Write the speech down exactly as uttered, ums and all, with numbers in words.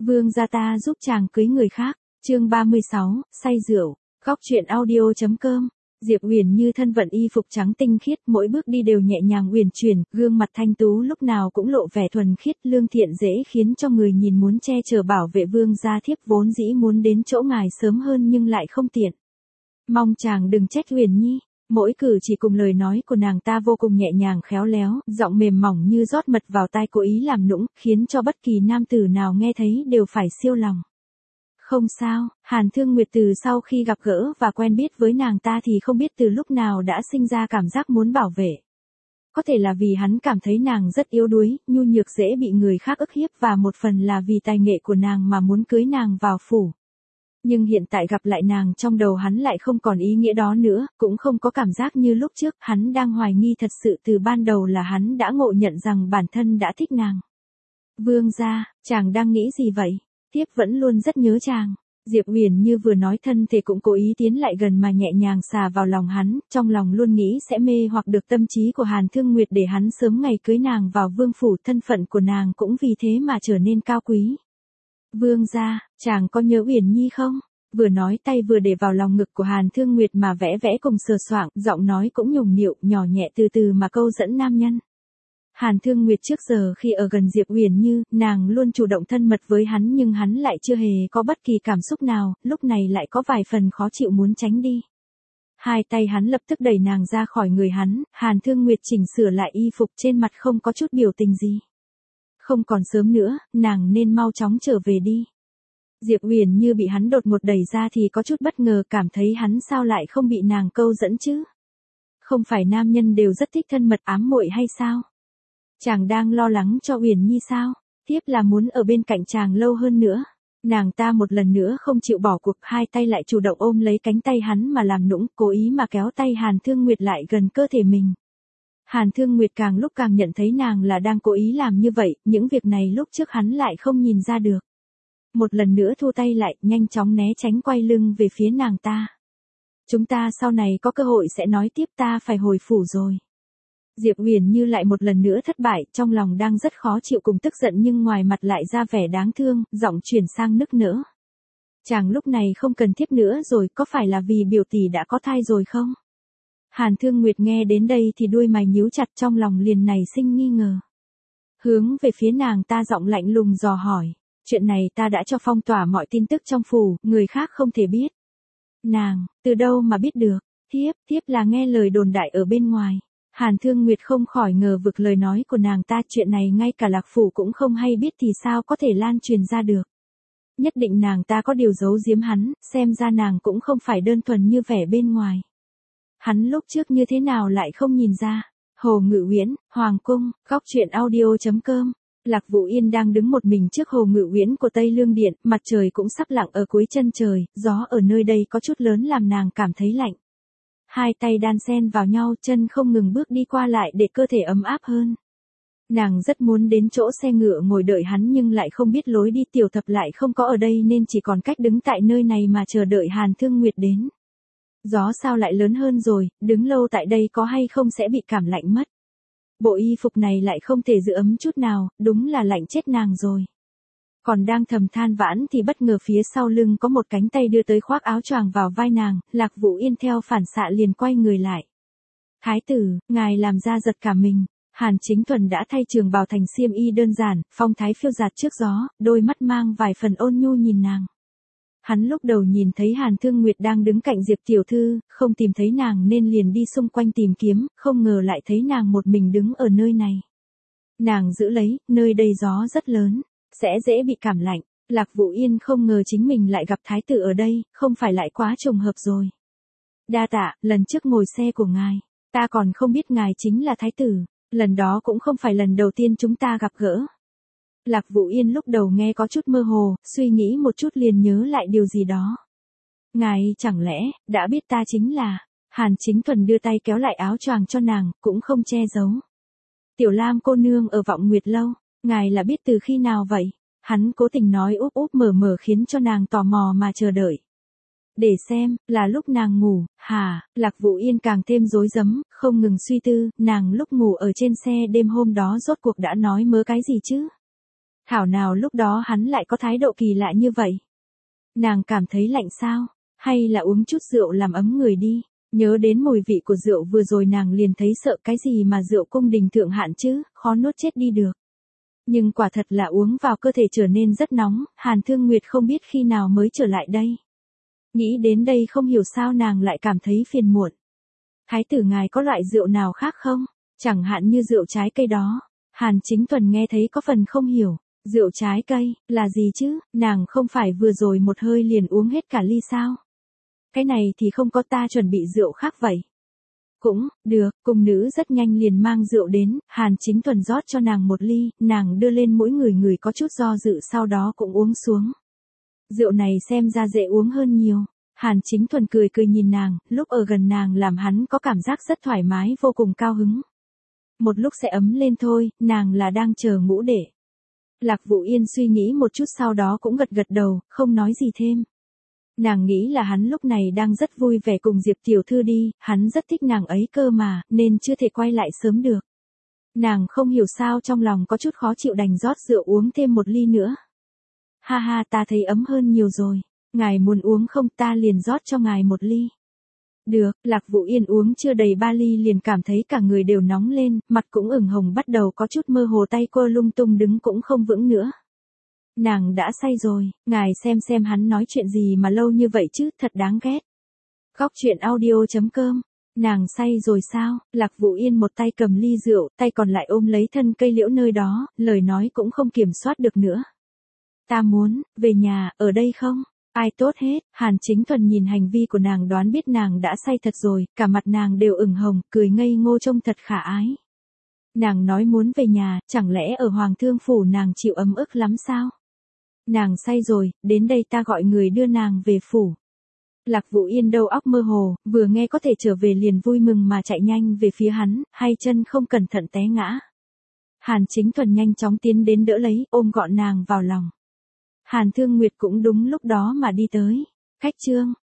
Vương gia ta giúp chàng cưới người khác, chương ba mươi sáu, say rượu, góc truyện audio chấm com. Diệp Uyển Như thân vận y phục trắng tinh khiết, mỗi bước đi đều nhẹ nhàng uyển chuyển, gương mặt thanh tú lúc nào cũng lộ vẻ thuần khiết, lương thiện dễ khiến cho người nhìn muốn che chở bảo vệ. Vương gia thiếp vốn dĩ muốn đến chỗ ngài sớm hơn nhưng lại không tiện. Mong chàng đừng trách Uyển Nhi. Mỗi cử chỉ cùng lời nói của nàng ta vô cùng nhẹ nhàng khéo léo, giọng mềm mỏng như rót mật vào tai, cố ý làm nũng, khiến cho bất kỳ nam tử nào nghe thấy đều phải siêu lòng. Không sao, Hàn Thương Nguyệt từ sau khi gặp gỡ và quen biết với nàng ta thì không biết từ lúc nào đã sinh ra cảm giác muốn bảo vệ. Có thể là vì hắn cảm thấy nàng rất yếu đuối, nhu nhược dễ bị người khác ức hiếp, và một phần là vì tài nghệ của nàng mà muốn cưới nàng vào phủ. Nhưng hiện tại gặp lại nàng, trong đầu hắn lại không còn ý nghĩa đó nữa, cũng không có cảm giác như lúc trước. Hắn đang hoài nghi thật sự từ ban đầu là hắn đã ngộ nhận rằng bản thân đã thích nàng. Vương gia, chàng đang nghĩ gì vậy? Thiếp vẫn luôn rất nhớ chàng. Diệp Uyển Như vừa nói, thân thể cũng cố ý tiến lại gần mà nhẹ nhàng xà vào lòng hắn, trong lòng luôn nghĩ sẽ mê hoặc được tâm trí của Hàn Thương Nguyệt để hắn sớm ngày cưới nàng vào vương phủ. Thân phận của nàng cũng vì thế mà trở nên cao quý. Vương gia, chàng có nhớ Uyển Nhi không? Vừa nói, tay vừa để vào lòng ngực của Hàn Thương Nguyệt mà vẽ vẽ cùng sờ soạng, giọng nói cũng nhùng nhịu, nhỏ nhẹ từ từ mà câu dẫn nam nhân. Hàn Thương Nguyệt trước giờ khi ở gần Diệp Uyển Như, nàng luôn chủ động thân mật với hắn nhưng hắn lại chưa hề có bất kỳ cảm xúc nào, lúc này lại có vài phần khó chịu muốn tránh đi. Hai tay hắn lập tức đẩy nàng ra khỏi người hắn, Hàn Thương Nguyệt chỉnh sửa lại y phục, trên mặt không có chút biểu tình gì. Không còn sớm nữa, nàng nên mau chóng trở về đi. Diệp Uyển Như bị hắn đột ngột đẩy ra thì có chút bất ngờ, cảm thấy hắn sao lại không bị nàng câu dẫn chứ? Không phải nam nhân đều rất thích thân mật ám muội hay sao? Chàng đang lo lắng cho Uyển Nhi sao? Thiếp là muốn ở bên cạnh chàng lâu hơn nữa. Nàng ta một lần nữa không chịu bỏ cuộc, hai tay lại chủ động ôm lấy cánh tay hắn mà làm nũng, cố ý mà kéo tay Hàn Thương Nguyệt lại gần cơ thể mình. Hàn Thương Nguyệt càng lúc càng nhận thấy nàng là đang cố ý làm như vậy, những việc này lúc trước hắn lại không nhìn ra được. Một lần nữa thu tay lại, nhanh chóng né tránh, quay lưng về phía nàng ta. Chúng ta sau này có cơ hội sẽ nói tiếp, ta phải hồi phủ rồi. Diệp Uyển Như lại một lần nữa thất bại, trong lòng đang rất khó chịu cùng tức giận nhưng ngoài mặt lại ra vẻ đáng thương, giọng chuyển sang nức nở. Chàng lúc này không cần thiếp nữa rồi, có phải là vì biểu tỷ đã có thai rồi không? Hàn Thương Nguyệt nghe đến đây thì đuôi mày nhíu chặt, trong lòng liền nảy sinh nghi ngờ. Hướng về phía nàng ta, giọng lạnh lùng dò hỏi. Chuyện này ta đã cho phong tỏa mọi tin tức trong phủ, người khác không thể biết. Nàng, từ đâu mà biết được? Thiếp, thiếp là nghe lời đồn đại ở bên ngoài. Hàn Thương Nguyệt không khỏi ngờ vực lời nói của nàng ta, chuyện này ngay cả Lạc Phủ cũng không hay biết thì sao có thể lan truyền ra được. Nhất định nàng ta có điều giấu giếm hắn, xem ra nàng cũng không phải đơn thuần như vẻ bên ngoài. Hắn lúc trước như thế nào lại không nhìn ra. Hồ Ngự Uyển, Hoàng Cung, góc truyện audio chấm com. Lạc Vũ Yên đang đứng một mình trước Hồ Ngự Uyển của Tây Lương Điện, mặt trời cũng sắp lặn ở cuối chân trời, gió ở nơi đây có chút lớn làm nàng cảm thấy lạnh. Hai tay đan xen vào nhau, chân không ngừng bước đi qua lại để cơ thể ấm áp hơn. Nàng rất muốn đến chỗ xe ngựa ngồi đợi hắn nhưng lại không biết lối đi, Tiểu Thập lại không có ở đây nên chỉ còn cách đứng tại nơi này mà chờ đợi Hàn Thương Nguyệt đến. Gió sao lại lớn hơn rồi, đứng lâu tại đây có hay không sẽ bị cảm lạnh mất. Bộ y phục này lại không thể giữ ấm chút nào, đúng là lạnh chết nàng rồi. Còn đang thầm than vãn thì bất ngờ phía sau lưng có một cánh tay đưa tới khoác áo choàng vào vai nàng, Lạc Vũ Yên theo phản xạ liền quay người lại. Thái tử, ngài làm ra giật cả mình. Hàn Chính Thuần đã thay trường bào thành xiêm y đơn giản, phong thái phiêu dạt trước gió, đôi mắt mang vài phần ôn nhu nhìn nàng. Hắn lúc đầu nhìn thấy Hàn Thương Nguyệt đang đứng cạnh Diệp tiểu thư, không tìm thấy nàng nên liền đi xung quanh tìm kiếm, không ngờ lại thấy nàng một mình đứng ở nơi này. Nàng giữ lấy, nơi đây gió rất lớn, sẽ dễ bị cảm lạnh. Lạc Vũ Yên không ngờ chính mình lại gặp thái tử ở đây, không phải lại quá trùng hợp rồi. Đa tạ, lần trước ngồi xe của ngài, ta còn không biết ngài chính là thái tử, lần đó cũng không phải lần đầu tiên chúng ta gặp gỡ. Lạc Vũ Yên lúc đầu nghe có chút mơ hồ, suy nghĩ một chút liền nhớ lại điều gì đó. Ngài chẳng lẽ đã biết ta chính là... Hàn Chính Thuần đưa tay kéo lại áo choàng cho nàng, cũng không che giấu. Tiểu Lam cô nương ở Vọng Nguyệt lâu, ngài là biết từ khi nào vậy? Hắn cố tình nói úp úp mở mở khiến cho nàng tò mò mà chờ đợi. Để xem, là lúc nàng ngủ, hả? Lạc Vũ Yên càng thêm rối rắm, không ngừng suy tư, nàng lúc ngủ ở trên xe đêm hôm đó rốt cuộc đã nói mớ cái gì chứ? Thảo nào lúc đó hắn lại có thái độ kỳ lạ như vậy. Nàng cảm thấy lạnh sao, hay là uống chút rượu làm ấm người đi. Nhớ đến mùi vị của rượu vừa rồi nàng liền thấy sợ cái gì mà rượu cung đình thượng hạn chứ, khó nuốt chết đi được. Nhưng quả thật là uống vào cơ thể trở nên rất nóng, Hàn Thương Nguyệt không biết khi nào mới trở lại đây. Nghĩ đến đây không hiểu sao nàng lại cảm thấy phiền muộn. Thái tử ngài có loại rượu nào khác không? Chẳng hạn như rượu trái cây đó. Hàn Chính Thuần nghe thấy có phần không hiểu. Rượu trái cây, là gì chứ? Nàng không phải vừa rồi một hơi liền uống hết cả ly sao? Cái này thì không có, ta chuẩn bị rượu khác vậy. Cũng, được, cung nữ rất nhanh liền mang rượu đến, Hàn Chính Thuần rót cho nàng một ly, nàng đưa lên mỗi người người có chút do dự sau đó cũng uống xuống. Rượu này xem ra dễ uống hơn nhiều. Hàn Chính Thuần cười cười nhìn nàng, lúc ở gần nàng làm hắn có cảm giác rất thoải mái vô cùng cao hứng. Một lúc sẽ ấm lên thôi, nàng là đang chờ ngũ đệ. Lạc Vũ Yên suy nghĩ một chút sau đó cũng gật gật đầu, không nói gì thêm. Nàng nghĩ là hắn lúc này đang rất vui vẻ cùng Diệp tiểu thư đi, hắn rất thích nàng ấy cơ mà, nên chưa thể quay lại sớm được. Nàng không hiểu sao trong lòng có chút khó chịu đành rót rượu uống thêm một ly nữa. Ha ha, ta thấy ấm hơn nhiều rồi. Ngài muốn uống không, ta liền rót cho ngài một ly. Được, Lạc Vũ Yên uống chưa đầy ba ly liền cảm thấy cả người đều nóng lên, mặt cũng ửng hồng bắt đầu có chút mơ hồ, tay cô lung tung đứng cũng không vững nữa. Nàng đã say rồi, ngài xem xem hắn nói chuyện gì mà lâu như vậy chứ, thật đáng ghét. Góc truyện audio chấm com. Nàng say rồi sao? Lạc Vũ Yên một tay cầm ly rượu, tay còn lại ôm lấy thân cây liễu nơi đó, lời nói cũng không kiểm soát được nữa. Ta muốn, về nhà, ở đây không? Ai tốt hết, Hàn Chính Thuần nhìn hành vi của nàng đoán biết nàng đã say thật rồi, cả mặt nàng đều ửng hồng, cười ngây ngô trông thật khả ái. Nàng nói muốn về nhà, chẳng lẽ ở Hoàng Thương Phủ nàng chịu ấm ức lắm sao? Nàng say rồi, đến đây ta gọi người đưa nàng về phủ. Lạc Vũ Yên đầu óc mơ hồ, vừa nghe có thể trở về liền vui mừng mà chạy nhanh về phía hắn, hai chân không cẩn thận té ngã. Hàn Chính Thuần nhanh chóng tiến đến đỡ lấy, ôm gọn nàng vào lòng. Hàn Thương Nguyệt cũng đúng lúc đó mà đi tới. Khách trương,